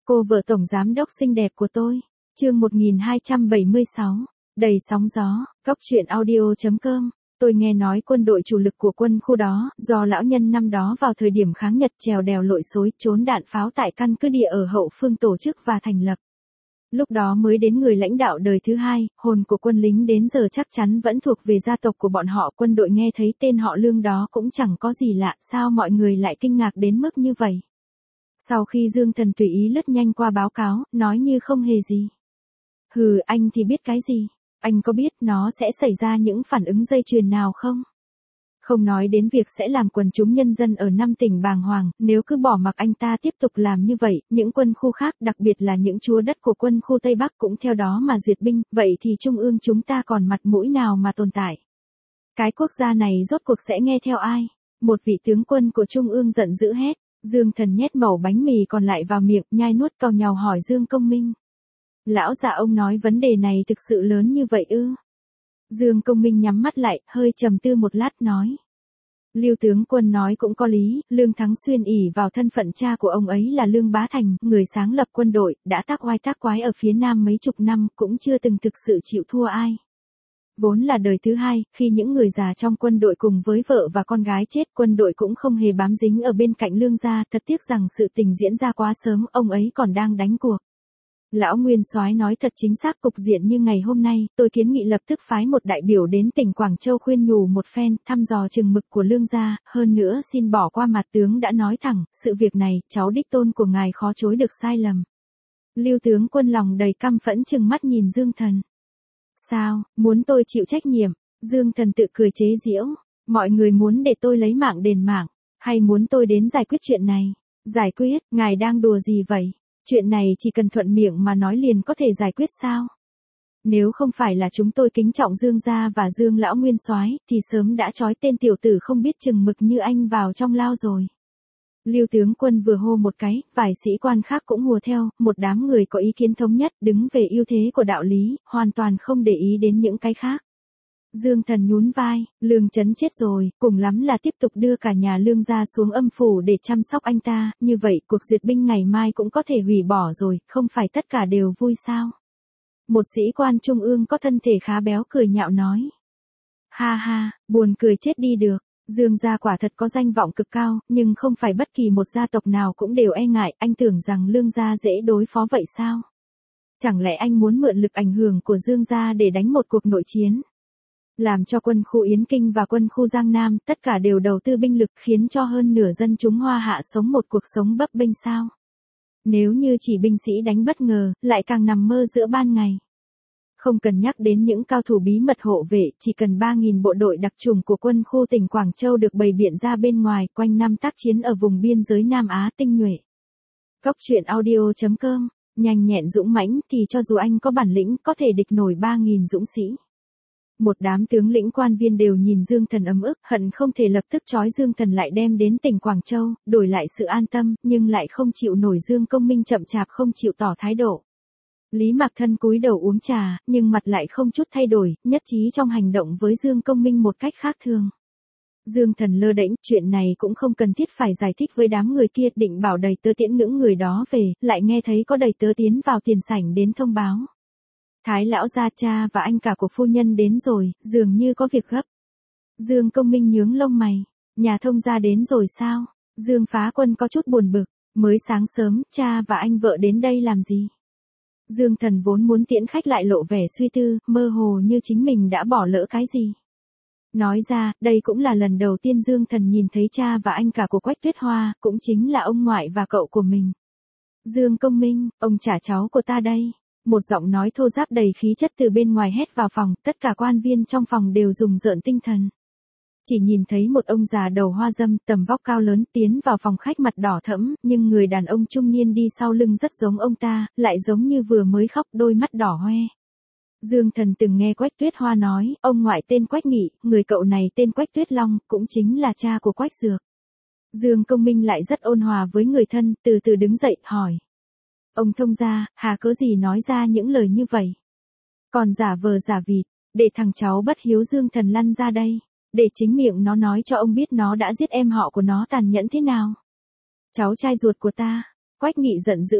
Cô vợ tổng giám đốc xinh đẹp của tôi. Chương 1276. Đầy sóng gió. Góc truyện audio.com. Tôi nghe nói quân đội chủ lực của quân khu đó, do lão nhân năm đó vào thời điểm kháng Nhật trèo đèo lội xối trốn đạn pháo tại căn cứ địa ở hậu phương tổ chức và thành lập. Lúc đó mới đến người lãnh đạo đời thứ hai, hồn của quân lính đến giờ chắc chắn vẫn thuộc về gia tộc của bọn họ. Quân đội nghe thấy tên họ Lương đó cũng chẳng có gì lạ, sao mọi người lại kinh ngạc đến mức như vậy. Sau khi Dương Thần tùy ý lướt nhanh qua báo cáo, nói như không hề gì. Hừ, anh thì biết cái gì? Anh có biết nó sẽ xảy ra những phản ứng dây chuyền nào không? Không nói đến việc sẽ làm quần chúng nhân dân ở 5 tỉnh bàng hoàng, nếu cứ bỏ mặc anh ta tiếp tục làm như vậy, những quân khu khác, đặc biệt là những chúa đất của quân khu Tây Bắc cũng theo đó mà duyệt binh, vậy thì Trung ương chúng ta còn mặt mũi nào mà tồn tại? Cái quốc gia này rốt cuộc sẽ nghe theo ai? Một vị tướng quân của Trung ương giận dữ hét. Dương Thần nhét mẩu bánh mì còn lại vào miệng, nhai nuốt càu nhàu hỏi Dương Công Minh. Lão già ông nói vấn đề này thực sự lớn như vậy ư? Dương Công Minh nhắm mắt lại, hơi trầm tư một lát nói. Lưu tướng quân nói cũng có lý, Lương Thắng Xuyên ỷ vào thân phận cha của ông ấy là Lương Bá Thành, người sáng lập quân đội, đã tác oai tác quái ở phía Nam mấy chục năm, cũng chưa từng thực sự chịu thua ai. Vốn là đời thứ hai, khi những người già trong quân đội cùng với vợ và con gái chết, quân đội cũng không hề bám dính ở bên cạnh Lương gia, thật tiếc rằng sự tình diễn ra quá sớm, ông ấy còn đang đánh cuộc. Lão Nguyên Soái nói thật chính xác, cục diện như ngày hôm nay, tôi kiến nghị lập tức phái một đại biểu đến tỉnh Quảng Châu khuyên nhủ một phen, thăm dò chừng mực của Lương gia, hơn nữa xin bỏ qua mặt tướng đã nói thẳng, sự việc này, cháu đích tôn của ngài khó chối được sai lầm. Lưu tướng quân lòng đầy căm phẫn trừng mắt nhìn Dương Thần. Sao, muốn tôi chịu trách nhiệm? Dương Thần tự cười chế giễu, mọi người muốn để tôi lấy mạng đền mạng, hay muốn tôi đến giải quyết chuyện này? Giải quyết, ngài đang đùa gì vậy? Chuyện này chỉ cần thuận miệng mà nói liền có thể giải quyết sao? Nếu không phải là chúng tôi kính trọng Dương gia và Dương lão nguyên soái, thì sớm đã trói tên tiểu tử không biết chừng mực như anh vào trong lao rồi. Lưu tướng quân vừa hô một cái, vài sĩ quan khác cũng hùa theo, một đám người có ý kiến thống nhất, đứng về ưu thế của đạo lý, hoàn toàn không để ý đến những cái khác. Dương Thần nhún vai, Lương Chấn chết rồi, cùng lắm là tiếp tục đưa cả nhà Lương gia xuống âm phủ để chăm sóc anh ta, như vậy cuộc duyệt binh ngày mai cũng có thể hủy bỏ rồi, không phải tất cả đều vui sao? Một sĩ quan trung ương có thân thể khá béo cười nhạo nói. Ha ha, buồn cười chết đi được. Dương gia quả thật có danh vọng cực cao, nhưng không phải bất kỳ một gia tộc nào cũng đều e ngại, anh tưởng rằng Lương gia dễ đối phó vậy sao? Chẳng lẽ anh muốn mượn lực ảnh hưởng của Dương gia để đánh một cuộc nội chiến? Làm cho quân khu Yến Kinh và quân khu Giang Nam tất cả đều đầu tư binh lực khiến cho hơn nửa dân chúng Hoa Hạ sống một cuộc sống bấp bênh sao? Nếu như chỉ binh sĩ đánh bất ngờ, lại càng nằm mơ giữa ban ngày. Không cần nhắc đến những cao thủ bí mật hộ vệ, chỉ cần 3.000 bộ đội đặc chủng của quân khu tỉnh Quảng Châu được bày biện ra bên ngoài, quanh năm tác chiến ở vùng biên giới Nam Á tinh nhuệ. Góc truyện audio.com, nhanh nhẹn dũng mãnh thì cho dù anh có bản lĩnh có thể địch nổi 3.000 dũng sĩ. Một đám tướng lĩnh quan viên đều nhìn Dương Thần ấm ức, hận không thể lập tức trói Dương Thần lại đem đến tỉnh Quảng Châu, đổi lại sự an tâm, nhưng lại không chịu nổi Dương Công Minh chậm chạp không chịu tỏ thái độ. Lý Mạc Thân cúi đầu uống trà, nhưng mặt lại không chút thay đổi, nhất trí trong hành động với Dương Công Minh một cách khác thường. Dương Thần lơ đễnh, chuyện này cũng không cần thiết phải giải thích với đám người kia, định bảo đầy tớ tiễn những người đó về, lại nghe thấy có đầy tớ tiến vào tiền sảnh đến thông báo. Thái lão gia cha và anh cả của phu nhân đến rồi, dường như có việc gấp. Dương Công Minh nhướng lông mày, nhà thông gia đến rồi sao? Dương Phá Quân có chút buồn bực, mới sáng sớm, cha và anh vợ đến đây làm gì? Dương Thần vốn muốn tiễn khách lại lộ vẻ suy tư, mơ hồ như chính mình đã bỏ lỡ cái gì. Nói ra, đây cũng là lần đầu tiên Dương Thần nhìn thấy cha và anh cả của Quách Tuyết Hoa, cũng chính là ông ngoại và cậu của mình. Dương Công Minh, ông trả cháu của ta đây. Một giọng nói thô ráp đầy khí chất từ bên ngoài hét vào phòng, tất cả quan viên trong phòng đều rùng rợn tinh thần. Chỉ nhìn thấy một ông già đầu hoa râm, tầm vóc cao lớn tiến vào phòng khách mặt đỏ thẫm, nhưng người đàn ông trung niên đi sau lưng rất giống ông ta, lại giống như vừa mới khóc, đôi mắt đỏ hoe. Dương Thần từng nghe Quách Tuyết Hoa nói, ông ngoại tên Quách Nghị, người cậu này tên Quách Tuyết Long, cũng chính là cha của Quách Dược. Dương Công Minh lại rất ôn hòa với người thân, từ từ đứng dậy, hỏi. Ông thông gia, hà cớ gì nói ra những lời như vậy? Còn giả vờ giả vịt, để thằng cháu bất hiếu Dương Thần lăn ra đây, để chính miệng nó nói cho ông biết nó đã giết em họ của nó tàn nhẫn thế nào. Cháu trai ruột của ta, Quách Nghị giận dữ hét,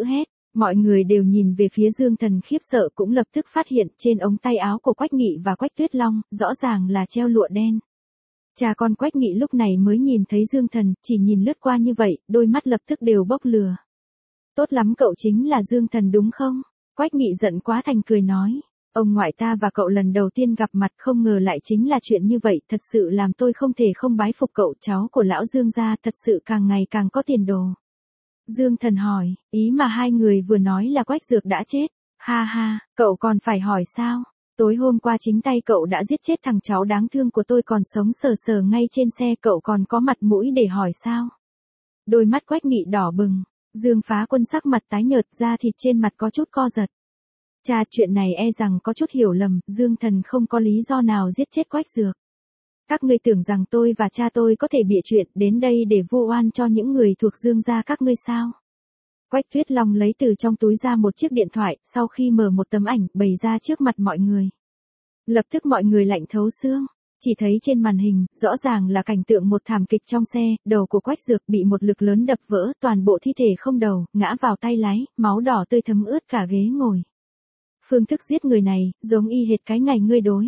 Mọi người đều nhìn về phía Dương Thần khiếp sợ cũng lập tức phát hiện trên ống tay áo của Quách Nghị và Quách Tuyết Long, rõ ràng là treo lụa đen. Cha con Quách Nghị lúc này mới nhìn thấy Dương Thần, chỉ nhìn lướt qua như vậy, đôi mắt lập tức đều bốc lửa. Tốt lắm, cậu chính là Dương Thần đúng không? Quách Nghị giận quá thành cười nói. Ông ngoại ta và cậu lần đầu tiên gặp mặt không ngờ lại chính là chuyện như vậy, thật sự làm tôi không thể không bái phục cậu, cháu của lão Dương gia thật sự càng ngày càng có tiền đồ. Dương Thần hỏi, ý mà hai người vừa nói là Quách Dược đã chết. Ha ha, cậu còn phải hỏi sao? Tối hôm qua chính tay cậu đã giết chết thằng cháu đáng thương của tôi còn sống sờ sờ ngay trên xe, cậu còn có mặt mũi để hỏi sao? Đôi mắt Quách Nghị đỏ bừng, Dương Phá Quân sắc mặt tái nhợt, da thịt trên mặt có chút co giật. Cha, chuyện này e rằng có chút hiểu lầm, Dương Thần không có lý do nào giết chết Quách Dược. Các ngươi tưởng rằng tôi và cha tôi có thể bịa chuyện đến đây để vu oan cho những người thuộc Dương gia các ngươi sao? Quách Tuyết Long lấy từ trong túi ra một chiếc điện thoại, sau khi mở một tấm ảnh, bày ra trước mặt mọi người. Lập tức mọi người lạnh thấu xương, chỉ thấy trên màn hình, rõ ràng là cảnh tượng một thảm kịch trong xe, đầu của Quách Dược bị một lực lớn đập vỡ, toàn bộ thi thể không đầu, ngã vào tay lái, máu đỏ tươi thấm ướt cả ghế ngồi. Phương thức giết người này, giống y hệt cái ngày ngươi đối.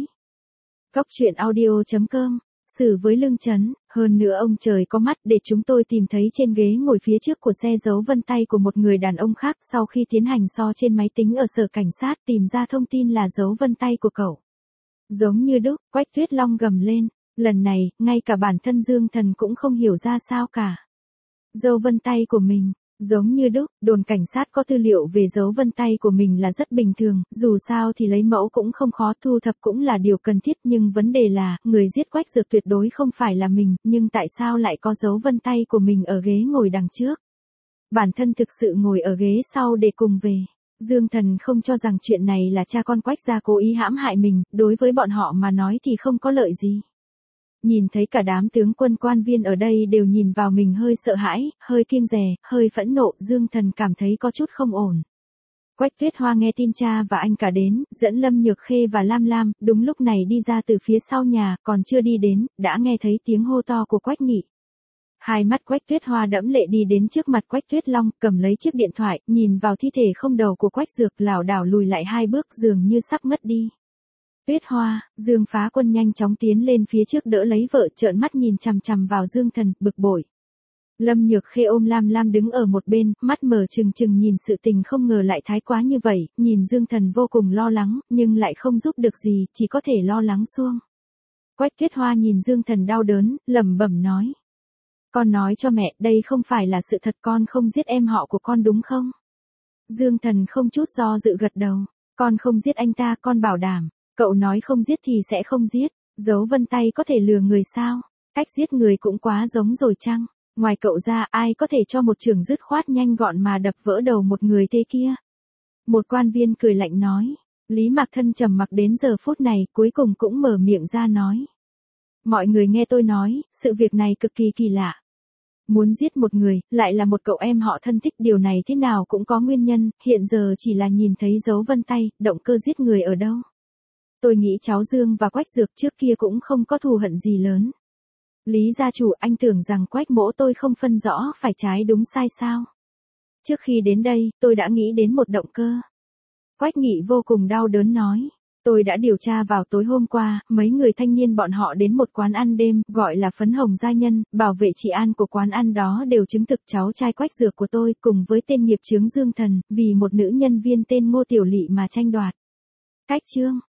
Góc truyện audio.com, xử với lương chấn, hơn nữa ông trời có mắt để chúng tôi tìm thấy trên ghế ngồi phía trước của xe dấu vân tay của một người đàn ông khác, sau khi tiến hành so trên máy tính ở sở cảnh sát tìm ra thông tin là dấu vân tay của cậu. Giống như đúc, Quách Tuyết Long gầm lên, lần này, ngay cả bản thân Dương Thần cũng không hiểu ra sao cả. Dấu vân tay của mình. Giống như đúc, đồn cảnh sát có tư liệu về dấu vân tay của mình là rất bình thường, dù sao thì lấy mẫu cũng không khó, thu thập cũng là điều cần thiết, nhưng vấn đề là, người giết Quách Dược tuyệt đối không phải là mình, nhưng tại sao lại có dấu vân tay của mình ở ghế ngồi đằng trước? Bản thân thực sự ngồi ở ghế sau để cùng về. Dương Thần không cho rằng chuyện này là cha con Quách gia cố ý hãm hại mình, đối với bọn họ mà nói thì không có lợi gì. Nhìn thấy cả đám tướng quân quan viên ở đây đều nhìn vào mình, hơi sợ hãi, hơi kiêng dè, hơi phẫn nộ, Dương Thần cảm thấy có chút không ổn. Quách Tuyết Hoa nghe tin cha và anh cả đến, dẫn Lâm Nhược Khê và Lam Lam, đúng lúc này đi ra từ phía sau nhà, còn chưa đi đến, đã nghe thấy tiếng hô to của Quách Nghị. Hai mắt Quách Tuyết Hoa đẫm lệ đi đến trước mặt Quách Tuyết Long, cầm lấy chiếc điện thoại, nhìn vào thi thể không đầu của Quách Dược, lảo đảo lùi lại hai bước, dường như sắp ngất đi. Tuyết Hoa, Dương Phá Quân nhanh chóng tiến lên phía trước đỡ lấy vợ, trợn mắt nhìn chằm chằm vào Dương Thần, bực bội. Lâm Nhược Khê ôm Lam Lam đứng ở một bên, mắt mở trừng trừng nhìn sự tình, không ngờ lại thái quá như vậy, nhìn Dương Thần vô cùng lo lắng, nhưng lại không giúp được gì, chỉ có thể lo lắng suông. Quách Tuyết Hoa nhìn Dương Thần đau đớn, lẩm bẩm nói. Con nói cho mẹ, đây không phải là sự thật, con không giết em họ của con đúng không? Dương Thần không chút do dự gật đầu, con không giết anh ta, con bảo đảm. Cậu nói không giết thì sẽ không giết, dấu vân tay có thể lừa người sao? Cách giết người cũng quá giống rồi chăng? Ngoài cậu ra ai có thể cho một chưởng dứt khoát nhanh gọn mà đập vỡ đầu một người thế kia? Một quan viên cười lạnh nói. Lý Mạc Thân trầm mặc đến giờ phút này, cuối cùng cũng mở miệng ra nói. Mọi người nghe tôi nói, sự việc này cực kỳ kỳ lạ. Muốn giết một người, lại là một cậu em họ thân thích, điều này thế nào cũng có nguyên nhân, hiện giờ chỉ là nhìn thấy dấu vân tay, động cơ giết người ở đâu? Tôi nghĩ cháu Dương và Quách Dược trước kia cũng không có thù hận gì lớn. Lý gia chủ, anh tưởng rằng Quách mỗ tôi không phân rõ phải trái đúng sai sao? Trước khi đến đây, tôi đã nghĩ đến một động cơ. Quách Nghị vô cùng đau đớn nói. Tôi đã điều tra vào tối hôm qua, mấy người thanh niên bọn họ đến một quán ăn đêm, gọi là Phấn Hồng Gia Nhân, bảo vệ trị an của quán ăn đó đều chứng thực cháu trai Quách Dược của tôi, cùng với tên nghiệp chướng Dương Thần, vì một nữ nhân viên tên Ngô Tiểu Lị mà tranh đoạt. Cách chương